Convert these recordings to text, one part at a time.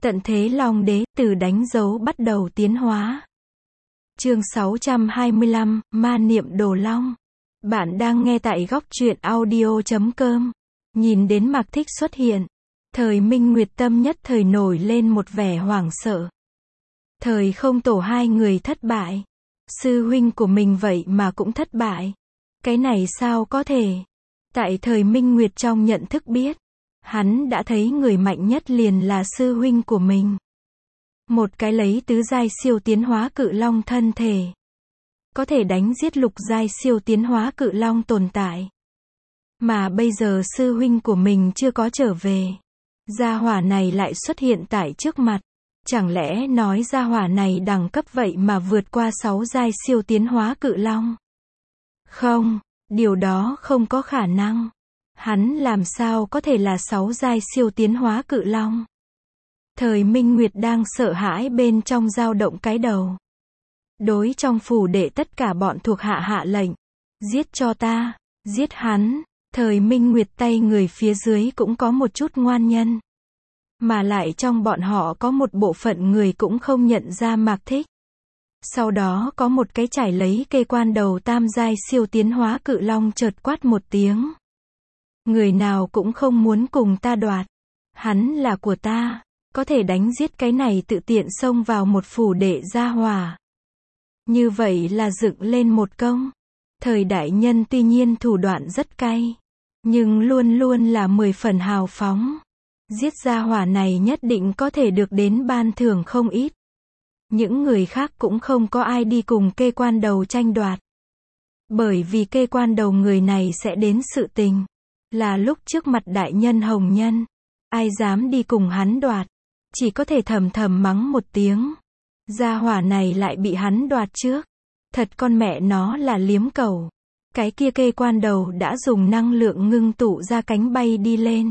Tận thế Long Đế, từ đánh dấu bắt đầu tiến hóa. Chương 625, Ma niệm Đồ Long. Bạn đang nghe tại góc truyện audio.com. Nhìn đến Mạc Thích xuất hiện, Thời Minh Nguyệt tâm nhất thời nổi lên một vẻ hoảng sợ. Thời Không Tổ hai người thất bại. Sư huynh của mình vậy mà cũng thất bại. Cái này sao có thể? Tại Thời Minh Nguyệt trong nhận thức biết, hắn đã thấy người mạnh nhất liền là sư huynh của mình. Một cái lấy tứ giai siêu tiến hóa cự long thân thể, có thể đánh giết lục giai siêu tiến hóa cự long tồn tại. Mà bây giờ sư huynh của mình chưa có trở về. Gia hỏa này lại xuất hiện tại trước mặt. Chẳng lẽ nói gia hỏa này đẳng cấp vậy mà vượt qua 6 giai siêu tiến hóa cự long? Không, điều đó không có khả năng. Hắn làm sao có thể là 6 giai siêu tiến hóa cự long? Thời Minh Nguyệt đang sợ hãi bên trong dao động cái đầu. Đối trong phủ đệ tất cả bọn thuộc hạ hạ lệnh. Giết cho ta, giết hắn. Thời Minh Nguyệt tay người phía dưới cũng có một chút ngoan nhân. Mà lại trong bọn họ có một bộ phận người cũng không nhận ra Mạc Thích. Sau đó có một cái chải lấy cây quan đầu tam giai siêu tiến hóa cự long chợt quát một tiếng. Người nào cũng không muốn cùng ta đoạt. Hắn là của ta. Có thể đánh giết cái này tự tiện xông vào một phủ đệ gia hỏa. Như vậy là dựng lên một công. Thời đại nhân tuy nhiên thủ đoạn rất cay, nhưng luôn luôn là 10 phần hào phóng. Giết gia hỏa này nhất định có thể được đến ban thưởng không ít. Những người khác cũng không có ai đi cùng kê quan đầu tranh đoạt. Bởi vì kê quan đầu người này sẽ đến sự tình. Là lúc trước mặt đại nhân hồng nhân. Ai dám đi cùng hắn đoạt. Chỉ có thể thầm thầm mắng một tiếng. Gia hỏa này lại bị hắn đoạt trước. Thật con mẹ nó là liếm cầu. Cái kia kê quan đầu đã dùng năng lượng ngưng tụ ra cánh bay đi lên.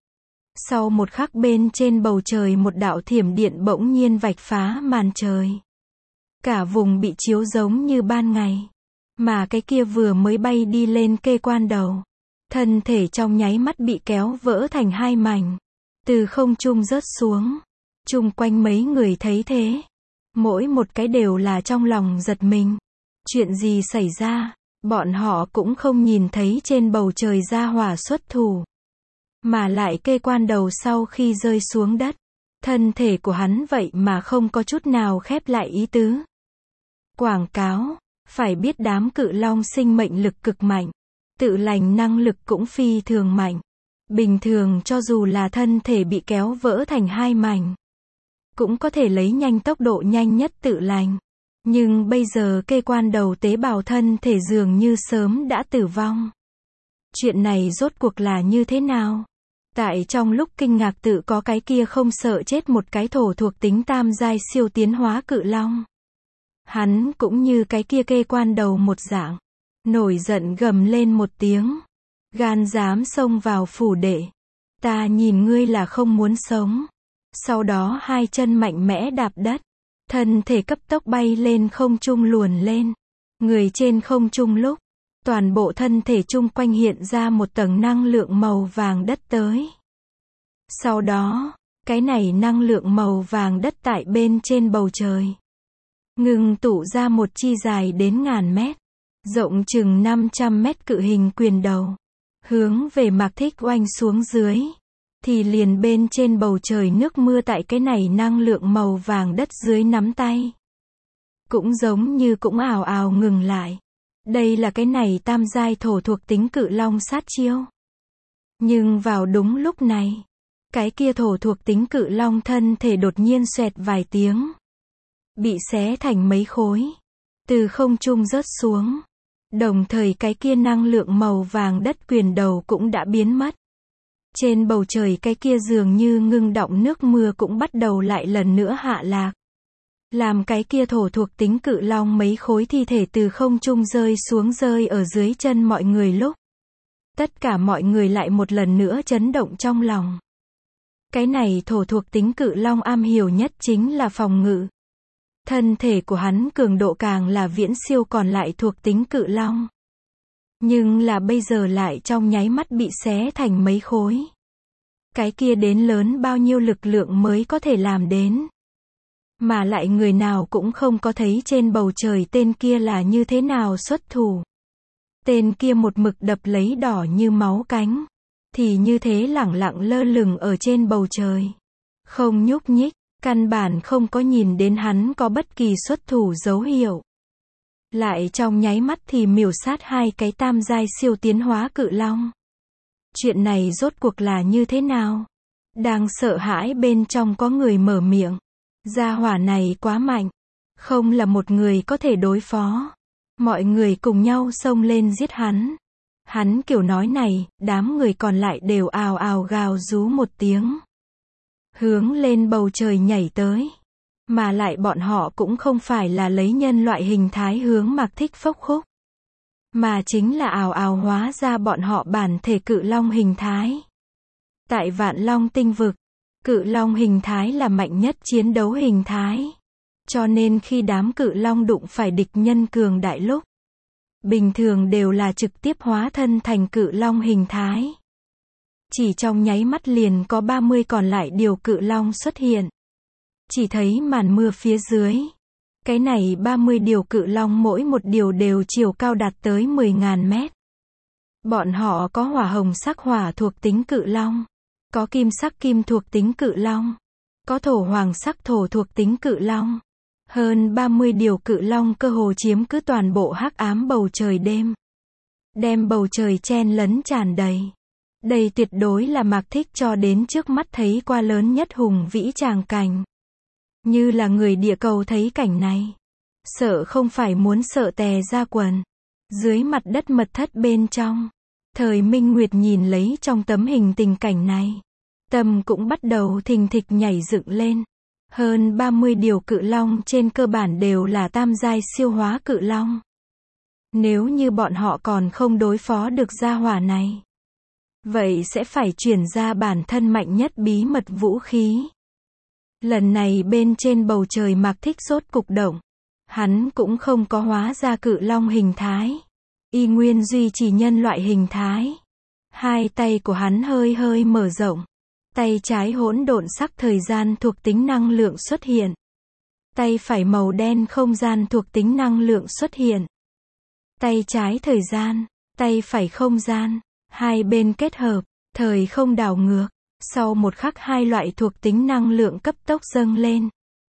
Sau một khắc bên trên bầu trời một đạo thiểm điện bỗng nhiên vạch phá màn trời. Cả vùng bị chiếu giống như ban ngày. Mà cái kia vừa mới bay đi lên kê quan đầu. Thân thể trong nháy mắt bị kéo vỡ thành hai mảnh. Từ không trung rớt xuống. Chung quanh mấy người thấy thế. Mỗi một cái đều là trong lòng giật mình. Chuyện gì xảy ra? Bọn họ cũng không nhìn thấy trên bầu trời gia hỏa xuất thủ. Mà lại kê quan đầu sau khi rơi xuống đất. Thân thể của hắn vậy mà không có chút nào khép lại ý tứ. Quảng cáo. Phải biết đám cự long sinh mệnh lực cực mạnh. Tự lành năng lực cũng phi thường mạnh. Bình thường cho dù là thân thể bị kéo vỡ thành hai mảnh, cũng có thể lấy nhanh tốc độ nhanh nhất tự lành. Nhưng bây giờ kê quan đầu tế bào thân thể dường như sớm đã tử vong. Chuyện này rốt cuộc là như thế nào? Tại trong lúc kinh ngạc tự có cái kia không sợ chết một cái thổ thuộc tính tam giai siêu tiến hóa cự long. Hắn cũng như cái kia kê quan đầu một dạng. Nổi giận gầm lên một tiếng. Gan dám xông vào phủ đệ. Ta nhìn ngươi là không muốn sống. Sau đó hai chân mạnh mẽ đạp đất. Thân thể cấp tốc bay lên không trung luồn lên. Người trên không trung lúc. Toàn bộ thân thể chung quanh hiện ra một tầng năng lượng màu vàng đất tới. Sau đó, cái này năng lượng màu vàng đất tại bên trên bầu trời. Ngừng tụ ra một chi dài đến ngàn mét. Rộng chừng 500 mét cự hình quyền đầu. Hướng về Mạc Thích oanh xuống dưới. Thì liền bên trên bầu trời nước mưa tại cái này năng lượng màu vàng đất dưới nắm tay. Cũng giống như cũng ào ào ngừng lại. Đây là cái này tam giai thổ thuộc tính cự long sát chiêu. Nhưng vào đúng lúc này, cái kia thổ thuộc tính cự long thân thể đột nhiên xoẹt vài tiếng. Bị xé thành mấy khối. Từ không trung rớt xuống. Đồng thời cái kia năng lượng màu vàng đất quyền đầu cũng đã biến mất. Trên bầu trời cái kia dường như ngưng đọng nước mưa cũng bắt đầu lại lần nữa hạ lạc. Làm cái kia thổ thuộc tính cự long mấy khối thi thể từ không trung rơi xuống rơi ở dưới chân mọi người lúc. Tất cả mọi người lại một lần nữa chấn động trong lòng. Cái này thổ thuộc tính cự long am hiểu nhất chính là phòng ngự. Thân thể của hắn cường độ càng là viễn siêu còn lại thuộc tính cự long. Nhưng là bây giờ lại trong nháy mắt bị xé thành mấy khối. Cái kia đến lớn bao nhiêu lực lượng mới có thể làm đến. Mà lại người nào cũng không có thấy trên bầu trời tên kia là như thế nào xuất thủ. Tên kia một mực đập lấy đỏ như máu cánh. Thì như thế lẳng lặng lơ lửng ở trên bầu trời. Không nhúc nhích, căn bản không có nhìn đến hắn có bất kỳ xuất thủ dấu hiệu. Lại trong nháy mắt thì miểu sát hai cái tam giai siêu tiến hóa cự long. Chuyện này rốt cuộc là như thế nào? Đang sợ hãi bên trong có người mở miệng. Gia hỏa này quá mạnh. Không là một người có thể đối phó. Mọi người cùng nhau xông lên giết hắn. Hắn kiểu nói này, đám người còn lại đều ào ào gào rú một tiếng. Hướng lên bầu trời nhảy tới. Mà lại bọn họ cũng không phải là lấy nhân loại hình thái hướng Mạc Thích phốc khúc. Mà chính là ào ào hóa ra bọn họ bản thể cự long hình thái. Tại Vạn Long tinh vực, cự long hình thái là mạnh nhất chiến đấu hình thái. Cho nên khi đám cự long đụng phải địch nhân cường đại lúc, bình thường đều là trực tiếp hóa thân thành cự long hình thái. Chỉ trong nháy mắt liền có 30 còn lại điều cự long xuất hiện. Chỉ thấy màn mưa phía dưới. Cái này 30 điều cự long mỗi một điều đều chiều cao đạt tới 10.000 mét. Bọn họ có hỏa hồng sắc hỏa thuộc tính cự long. Có kim sắc kim thuộc tính cự long. Có thổ hoàng sắc thổ thuộc tính cự long. Hơn 30 điều cự long cơ hồ chiếm cứ toàn bộ hắc ám bầu trời đêm. Đem bầu trời chen lấn tràn đầy. Đây tuyệt đối là Mạc Thích cho đến trước mắt thấy qua lớn nhất hùng vĩ tràng cảnh. Như là người địa cầu thấy cảnh này. Sợ không phải muốn sợ tè ra quần. Dưới mặt đất mật thất bên trong. Thời Minh Nguyệt nhìn lấy trong tấm hình tình cảnh này. Tâm cũng bắt đầu thình thịch nhảy dựng lên. Hơn 30 điều cự long trên cơ bản đều là tam giai siêu hóa cự long. Nếu như bọn họ còn không đối phó được gia hỏa này, vậy sẽ phải chuyển ra bản thân mạnh nhất bí mật vũ khí. Lần này bên trên bầu trời Mạc Thích sốt cục động. Hắn cũng không có hóa ra cự long hình thái. Y nguyên duy trì nhân loại hình thái. Hai tay của hắn hơi hơi mở rộng. Tay trái hỗn độn sắc thời gian thuộc tính năng lượng xuất hiện. Tay phải màu đen không gian thuộc tính năng lượng xuất hiện. Tay trái thời gian, tay phải không gian. Hai bên kết hợp, thời không đảo ngược. Sau một khắc hai loại thuộc tính năng lượng cấp tốc dâng lên.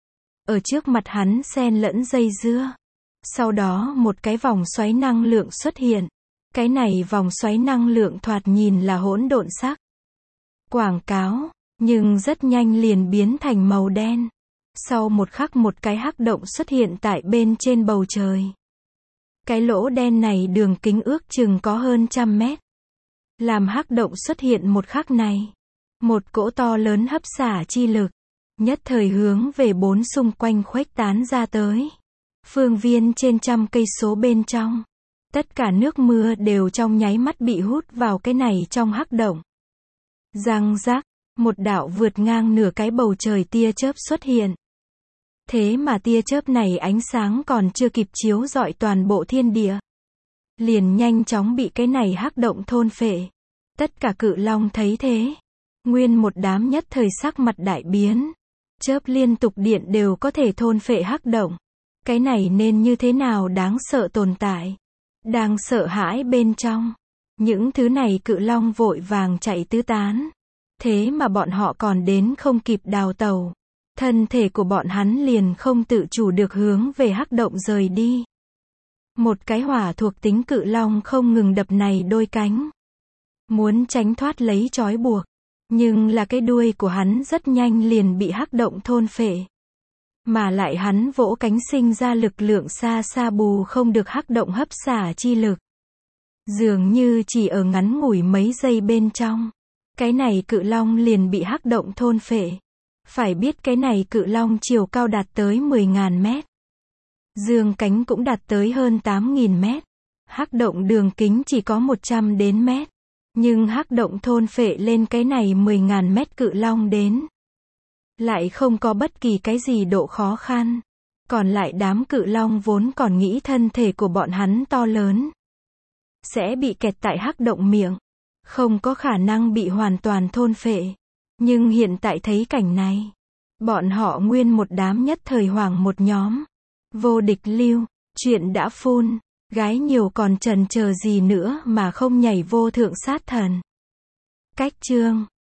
Ở trước mặt hắn xen lẫn dây dưa. Sau đó một cái vòng xoáy năng lượng xuất hiện. Cái này vòng xoáy năng lượng thoạt nhìn là hỗn độn sắc. Quảng cáo, nhưng rất nhanh liền biến thành màu đen. Sau một khắc một cái hắc động xuất hiện tại bên trên bầu trời. Cái lỗ đen này đường kính ước chừng có hơn 100 mét. Làm hắc động xuất hiện một khắc này. Một cỗ to lớn hấp xả chi lực. Nhất thời hướng về bốn xung quanh khuếch tán ra tới. Phương viên trên 100 cây số bên trong. Tất cả nước mưa đều trong nháy mắt bị hút vào cái này trong hắc động. Răng rác, một đạo vượt ngang nửa cái bầu trời tia chớp xuất hiện. Thế mà tia chớp này ánh sáng còn chưa kịp chiếu rọi toàn bộ thiên địa. Liền nhanh chóng bị cái này hắc động thôn phệ. Tất cả cự long thấy thế. Nguyên một đám nhất thời sắc mặt đại biến. Chớp liên tục điện đều có thể thôn phệ hắc động. Cái này nên như thế nào đáng sợ tồn tại. Đang sợ hãi bên trong. Những thứ này cự long vội vàng chạy tứ tán. Thế mà bọn họ còn đến không kịp đào tàu. Thân thể của bọn hắn liền không tự chủ được hướng về hắc động rời đi. Một cái hỏa thuộc tính cự long không ngừng đập này đôi cánh. Muốn tránh thoát lấy trói buộc. Nhưng là cái đuôi của hắn rất nhanh liền bị hắc động thôn phệ. Mà lại hắn vỗ cánh sinh ra lực lượng xa xa bù không được hắc động hấp xả chi lực. Dường như chỉ ở ngắn ngủi mấy giây bên trong. Cái này cự long liền bị hắc động thôn phệ. Phải biết cái này cự long chiều cao đạt tới 10.000 mét. Dương cánh cũng đạt tới hơn 8.000 mét. Hắc động đường kính chỉ có 100 đến mét. Nhưng hắc động thôn phệ lên cái này 10.000 mét cự long đến. Lại không có bất kỳ cái gì độ khó khăn. Còn lại đám cự long vốn còn nghĩ thân thể của bọn hắn to lớn. Sẽ bị kẹt tại hắc động miệng. Không có khả năng bị hoàn toàn thôn phệ. Nhưng hiện tại thấy cảnh này, bọn họ nguyên một đám nhất thời hoảng một nhóm. Vô địch lưu, chuyện đã full, gái nhiều còn chần chờ gì nữa mà không nhảy vô thượng sát thần. Cách chương